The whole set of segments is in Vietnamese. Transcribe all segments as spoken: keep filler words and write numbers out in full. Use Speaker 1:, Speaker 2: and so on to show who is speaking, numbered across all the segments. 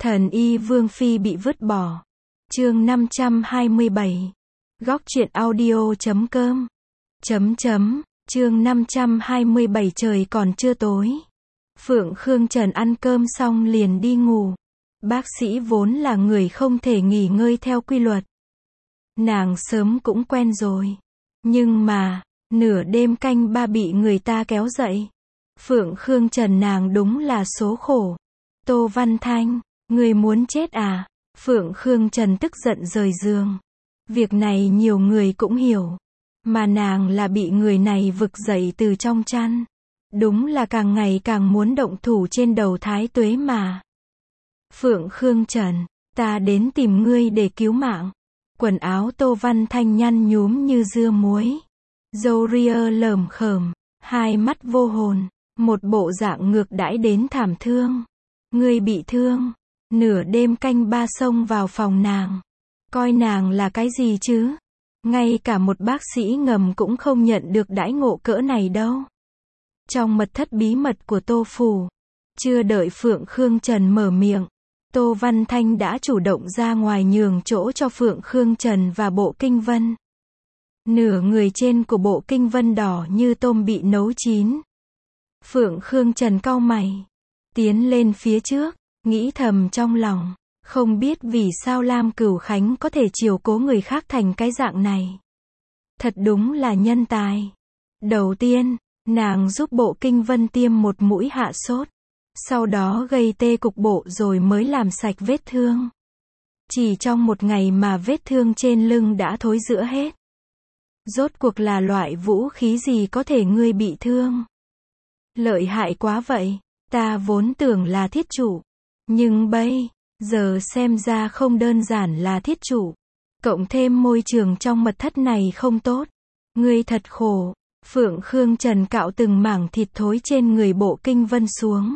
Speaker 1: Thần y Vương Phi bị vứt bỏ. Chương năm trăm hai mươi bảy. Góc truyện audio chấm com. Chấm chấm. Chương năm trăm hai mươi bảy trời còn chưa tối. Phượng Khương Trần ăn cơm xong liền đi ngủ. Bác sĩ vốn là người không thể nghỉ ngơi theo quy luật. Nàng sớm cũng quen rồi. Nhưng mà, nửa đêm canh ba bị người ta kéo dậy. Phượng Khương Trần nàng đúng là số khổ. Tô Văn Thanh, người muốn chết à? Phượng Khương Trần tức giận rời giường. Việc này nhiều người cũng hiểu. Mà nàng là bị người này vực dậy từ trong chăn. Đúng là càng ngày càng muốn động thủ trên đầu Thái Tuế mà. Phượng Khương Trần, ta đến tìm ngươi để cứu mạng. Quần áo Tô Văn Thanh nhăn nhúm như dưa muối. Râu ria lởm khởm, hai mắt vô hồn, một bộ dạng ngược đãi đến thảm thương. Ngươi bị thương, nửa đêm canh ba xông vào phòng nàng. Coi nàng là cái gì chứ? Ngay cả một bác sĩ ngầm cũng không nhận được đãi ngộ cỡ này đâu. Trong mật thất bí mật của Tô Phủ, chưa đợi Phượng Khương Trần mở miệng, Tô Văn Thanh đã chủ động ra ngoài nhường chỗ cho Phượng Khương Trần và bộ kinh vân. Nửa người trên của bộ kinh vân đỏ như tôm bị nấu chín. Phượng Khương Trần cau mày, tiến lên phía trước, nghĩ thầm trong lòng, không biết vì sao Lam Cửu Khánh có thể chiều cố người khác thành cái dạng này. Thật đúng là nhân tài. Đầu tiên, nàng giúp bộ kinh vân tiêm một mũi hạ sốt. Sau đó gây tê cục bộ rồi mới làm sạch vết thương. Chỉ trong một ngày mà vết thương trên lưng đã thối rữa hết. Rốt cuộc là loại vũ khí gì có thể ngươi bị thương? Lợi hại quá vậy, ta vốn tưởng là thiết chủ. Nhưng bây giờ xem ra không đơn giản là thiết chủ. Cộng thêm môi trường trong mật thất này không tốt. Ngươi thật khổ. Phượng Khương Trần cạo từng mảng thịt thối trên người bộ kinh vân xuống.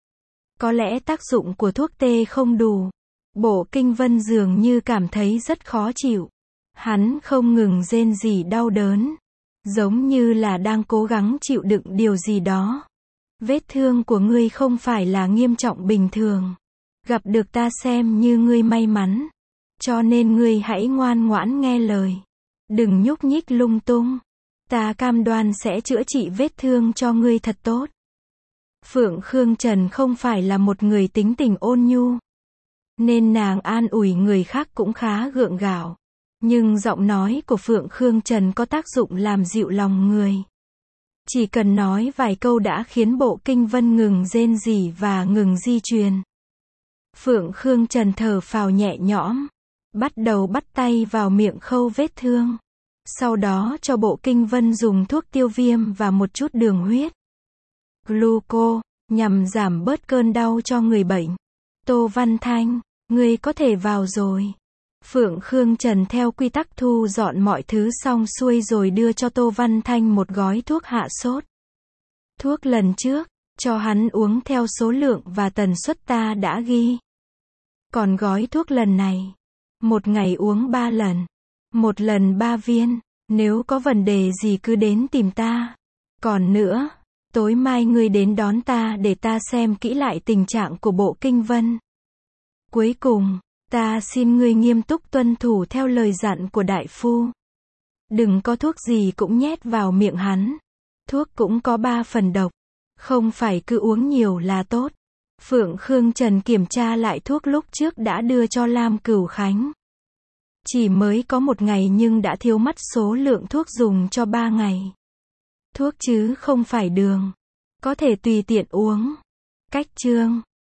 Speaker 1: Có lẽ tác dụng của thuốc tê không đủ. Bộ kinh vân dường như cảm thấy rất khó chịu. Hắn không ngừng rên rỉ đau đớn. Giống như là đang cố gắng chịu đựng điều gì đó. Vết thương của ngươi không phải là nghiêm trọng bình thường. Gặp được ta xem như ngươi may mắn. Cho nên ngươi hãy ngoan ngoãn nghe lời. Đừng nhúc nhích lung tung. Ta cam đoan sẽ chữa trị vết thương cho ngươi thật tốt. Phượng Khương Trần không phải là một người tính tình ôn nhu. Nên nàng an ủi người khác cũng khá gượng gạo. Nhưng giọng nói của Phượng Khương Trần có tác dụng làm dịu lòng người. Chỉ cần nói vài câu đã khiến bộ kinh vân ngừng rên rỉ và ngừng di truyền. Phượng Khương Trần thở phào nhẹ nhõm. Bắt đầu bắt tay vào miệng khâu vết thương. Sau đó cho bộ kinh vân dùng thuốc tiêu viêm và một chút đường huyết. Gluco, nhằm giảm bớt cơn đau cho người bệnh. Tô Văn Thanh, ngươi có thể vào rồi. Phượng Khương Trần theo quy tắc thu dọn mọi thứ xong xuôi rồi đưa cho Tô Văn Thanh một gói thuốc hạ sốt. Thuốc lần trước, cho hắn uống theo số lượng và tần suất ta đã ghi. Còn gói thuốc lần này, một ngày uống ba lần. Một lần ba viên, nếu có vấn đề gì cứ đến tìm ta. Còn nữa, tối mai ngươi đến đón ta để ta xem kỹ lại tình trạng của bộ kinh vân. Cuối cùng, ta xin ngươi nghiêm túc tuân thủ theo lời dặn của đại phu. Đừng có thuốc gì cũng nhét vào miệng hắn. Thuốc cũng có ba phần độc. Không phải cứ uống nhiều là tốt. Phượng Khương Trần kiểm tra lại thuốc lúc trước đã đưa cho Lam Cửu Khánh. Chỉ mới có một ngày nhưng đã thiếu mất số lượng thuốc dùng cho ba ngày. Thuốc chứ không phải đường. Có thể tùy tiện uống. Cách chương